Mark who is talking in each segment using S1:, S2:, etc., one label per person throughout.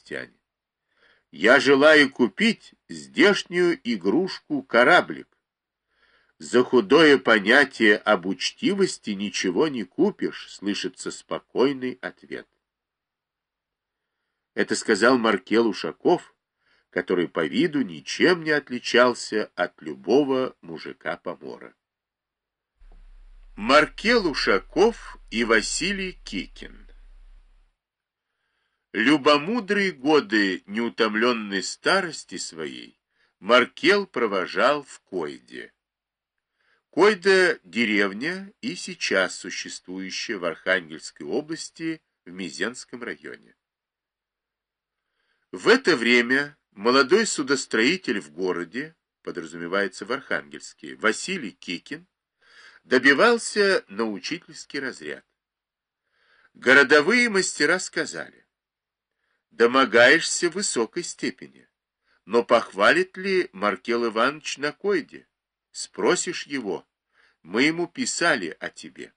S1: крестьяне. Я желаю купить здешнюю игрушку-кораблик. За худое понятие об учтивости ничего не купишь, слышится спокойный ответ. Это сказал Маркел Ушаков, который по виду ничем не отличался от любого мужика-помора. Маркел Ушаков и Василий Кикин. Любомудрые годы неутомленной старости своей Маркел провожал в Койде. Койда — деревня и сейчас существующая в Архангельской области в Мезенском районе. В это время молодой судостроитель в городе, подразумевается в Архангельске, Василий Кикин, добивался на учительский разряд. Городовые мастера сказали: домогаешься высокой степени, но похвалит ли Маркел Иванович на Койде? Спросишь его, мы ему писали о тебе.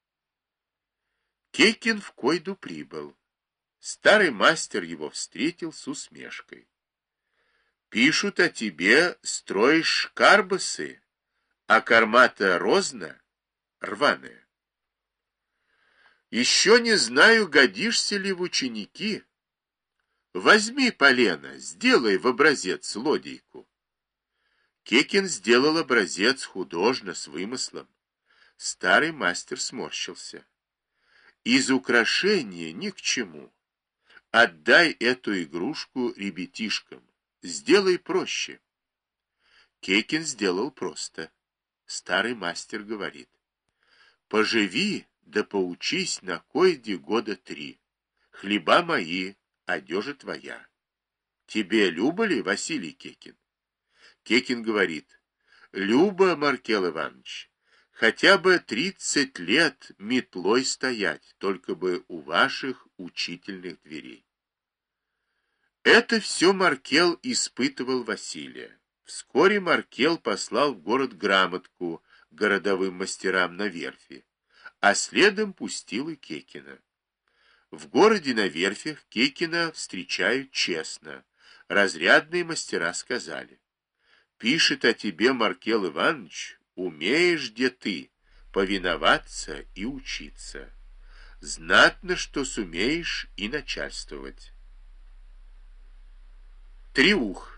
S1: Кикин в Койду прибыл. Старый мастер его встретил с усмешкой. Пишут о тебе, строишь карбасы, а корма-то розна, рваная. Еще не знаю, годишься ли в ученики. Возьми полено, сделай в образец лодейку. Кикин сделал образец художно, с вымыслом. Старый мастер сморщился. Из украшения ни к чему. Отдай эту игрушку ребятишкам. Сделай проще. Кикин сделал просто. Старый мастер говорит: поживи, да поучись на Койде года 3. Хлеба мои, одежа твоя. Тебе любо ли, Василий Кикин? Кикин говорит: любо, Маркел Иванович, хотя бы 30 лет метлой стоять, только бы у ваших учительных дверей. Это все Маркел испытывал Василия. Вскоре Маркел послал в город грамотку городовым мастерам на верфи, а следом пустил и Кикина. В городе на верфях Кикина встречают честно. Разрядные мастера сказали: пишет о тебе Маркел Иванович, умеешь где ты повиноваться и учиться. Знатно, что сумеешь и начальствовать. Триух.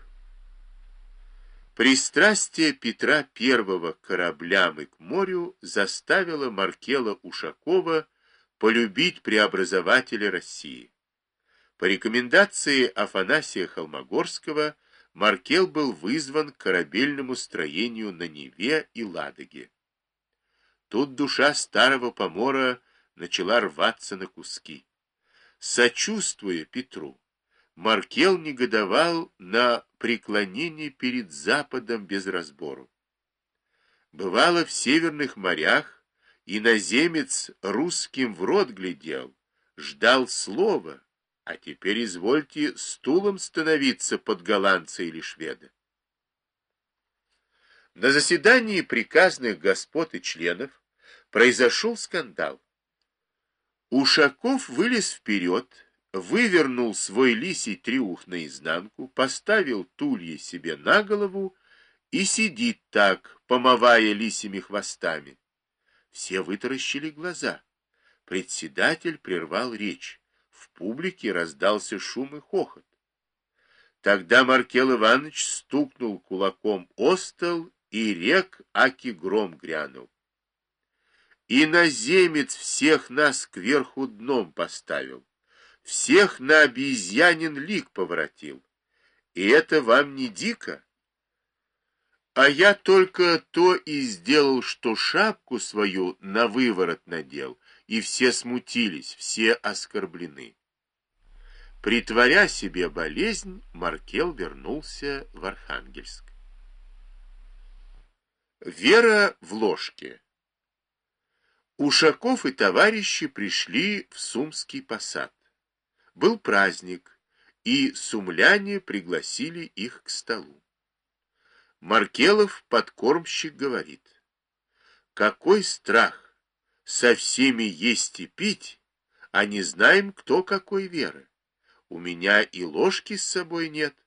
S1: Пристрастие Петра I к кораблям и к морю заставило Маркела Ушакова полюбить преобразователя России. По рекомендации Афанасия Холмогорского Маркел был вызван к корабельному строению на Неве и Ладоге. Тут душа старого помора начала рваться на куски. Сочувствуя Петру, Маркел негодовал на преклонение перед Западом без разбору. Бывало, в северных морях иноземец русским в рот глядел, ждал слова, а теперь извольте стулом становиться под голландца или шведа. На заседании приказных господ и членов произошел скандал. Ушаков вылез вперед, вывернул свой лисий триух наизнанку, поставил тульи себе на голову и сидит так, помывая лисьими хвостами. Все вытаращили глаза. Председатель прервал речь. В публике раздался шум и хохот. Тогда Маркел Иванович стукнул кулаком о стол и рек, аки гром грянул. Иноземец всех нас кверху дном поставил, всех на обезьянин лик поворотил. И это вам не дико? А я только то и сделал, что шапку свою на выворот надел, и все смутились, все оскорблены. Притворя себе болезнь, Маркел вернулся в Архангельск. Вера в ложке. Ушаков и товарищи пришли в Сумский посад. Был праздник, и сумляне пригласили их к столу. Маркелов, подкормщик, говорит: какой страх, со всеми есть и пить, а не знаем, кто какой веры. У меня и ложки с собой нет.